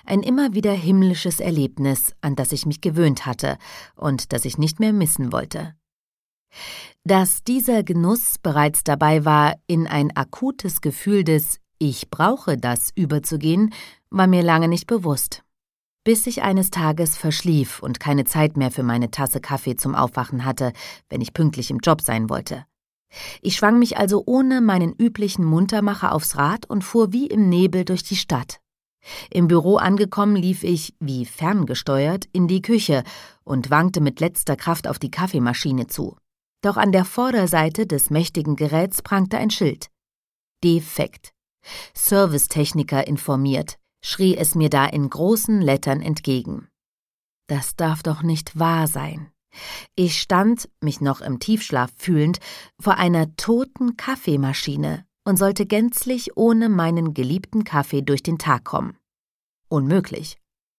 Ein immer wieder himmlisches Erlebnis, an das ich mich gewöhnt hatte und das ich nicht mehr missen wollte. Dass dieser Genuss bereits dabei war, in ein akutes Gefühl des »Ich brauche das« überzugehen, war mir lange nicht bewusst. Bis ich eines Tages verschlief und keine Zeit mehr für meine Tasse Kaffee zum Aufwachen hatte, wenn ich pünktlich im Job sein wollte. Ich schwang mich also ohne meinen üblichen Muntermacher aufs Rad und fuhr wie im Nebel durch die Stadt. Im Büro angekommen, lief ich, wie ferngesteuert, in die Küche und wankte mit letzter Kraft auf die Kaffeemaschine zu. Doch an der Vorderseite des mächtigen Geräts prangte ein Schild. Defekt. Servicetechniker informiert, schrie es mir da in großen Lettern entgegen. Das darf doch nicht wahr sein. Ich stand, mich noch im Tiefschlaf fühlend, vor einer toten Kaffeemaschine und sollte gänzlich ohne meinen geliebten Kaffee durch den Tag kommen. Unmöglich.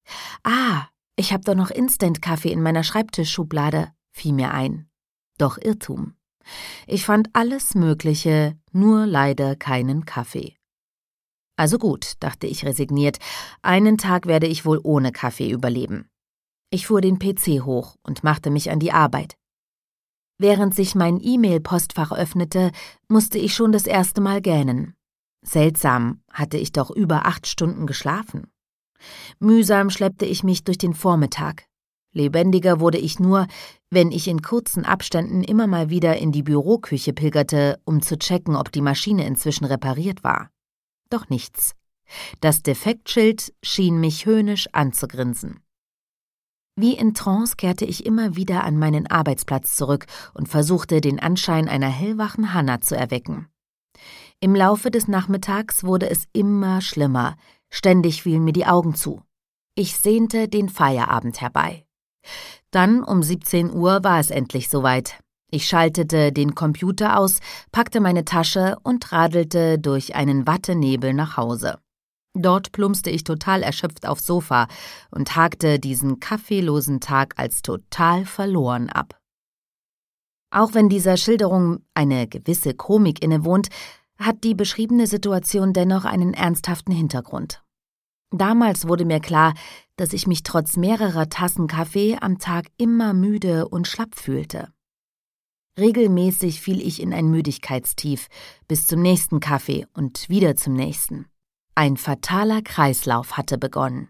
Ich habe doch noch Instant-Kaffee in meiner Schreibtischschublade, fiel mir ein. Doch Irrtum. Ich fand alles Mögliche, nur leider keinen Kaffee. Also gut, dachte ich resigniert, einen Tag werde ich wohl ohne Kaffee überleben. Ich fuhr den PC hoch und machte mich an die Arbeit. Während sich mein E-Mail-Postfach öffnete, musste ich schon das erste Mal gähnen. Seltsam, hatte ich doch über 8 Stunden geschlafen. Mühsam schleppte ich mich durch den Vormittag. Lebendiger wurde ich nur, wenn ich in kurzen Abständen immer mal wieder in die Büroküche pilgerte, um zu checken, ob die Maschine inzwischen repariert war. Doch nichts. Das Defektschild schien mich höhnisch anzugrinsen. Wie in Trance kehrte ich immer wieder an meinen Arbeitsplatz zurück und versuchte, den Anschein einer hellwachen Hannah zu erwecken. Im Laufe des Nachmittags wurde es immer schlimmer, ständig fielen mir die Augen zu. Ich sehnte den Feierabend herbei. Dann um 17 Uhr war es endlich soweit. Ich schaltete den Computer aus, packte meine Tasche und radelte durch einen Wattenebel nach Hause. Dort plumpste ich total erschöpft aufs Sofa und hakte diesen kaffeelosen Tag als total verloren ab. Auch wenn dieser Schilderung eine gewisse Komik innewohnt, hat die beschriebene Situation dennoch einen ernsthaften Hintergrund. Damals wurde mir klar, dass ich mich trotz mehrerer Tassen Kaffee am Tag immer müde und schlapp fühlte. Regelmäßig fiel ich in ein Müdigkeitstief, bis zum nächsten Kaffee und wieder zum nächsten. Ein fataler Kreislauf hatte begonnen.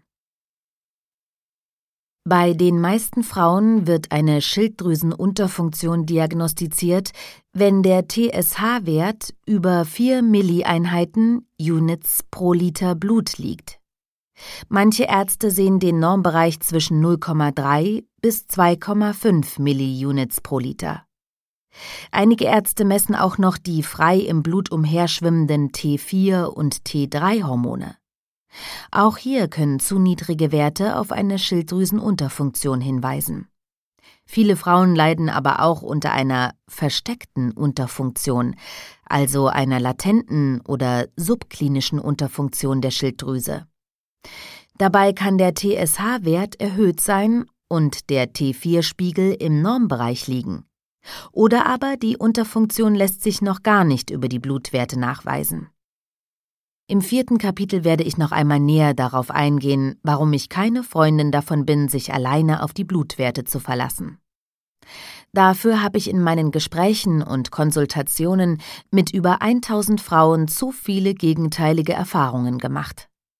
Bei den meisten Frauen wird eine Schilddrüsenunterfunktion diagnostiziert, wenn der TSH-Wert über 4 Millieinheiten Units pro Liter Blut liegt. Manche Ärzte sehen den Normbereich zwischen 0,3 bis 2,5 Milliunits pro Liter. Einige Ärzte messen auch noch die frei im Blut umherschwimmenden T4- und T3-Hormone. Auch hier können zu niedrige Werte auf eine Schilddrüsenunterfunktion hinweisen. Viele Frauen leiden aber auch unter einer versteckten Unterfunktion, also einer latenten oder subklinischen Unterfunktion der Schilddrüse. Dabei kann der TSH-Wert erhöht sein und der T4-Spiegel im Normbereich liegen. Oder aber die Unterfunktion lässt sich noch gar nicht über die Blutwerte nachweisen. Im 4. Kapitel werde ich noch einmal näher darauf eingehen, warum ich keine Freundin davon bin, sich alleine auf die Blutwerte zu verlassen. Dafür habe ich in meinen Gesprächen und Konsultationen mit über 1000 Frauen zu viele gegenteilige Erfahrungen gemacht.